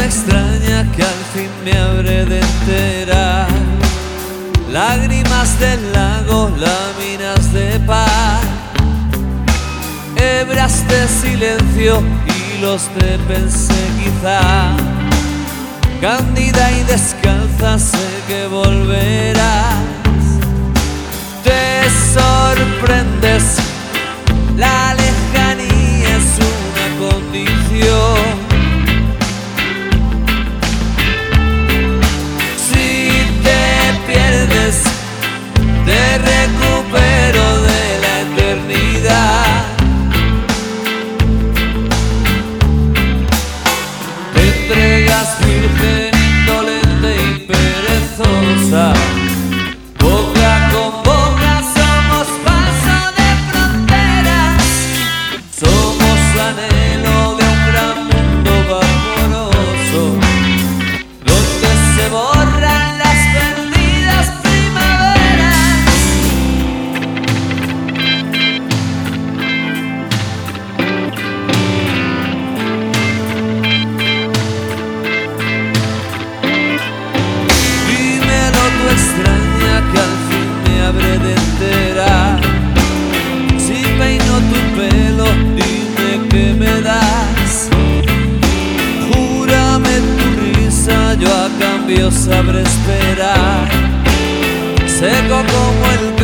extraña que al fin me habré de enterar. Lágrimas del lago, láminas de paz, hebras de silencio, hilos de pensé quizá. Cándida y descalza sé que volverás. Te sorprendes, la lejanía es una condición. Te recupero de la eternidad. Te entregas virgen, indolente y perezosa. Boca con boca somos paso de fronteras. Somos anhelo de un gran mundo vaporoso, donde se borran las perdidas primaveras. Extraña que al fin me habré de enterar. Si peino tu pelo, dime que me das. Júrame tu risa, yo a cambio sabré esperar. Seco como el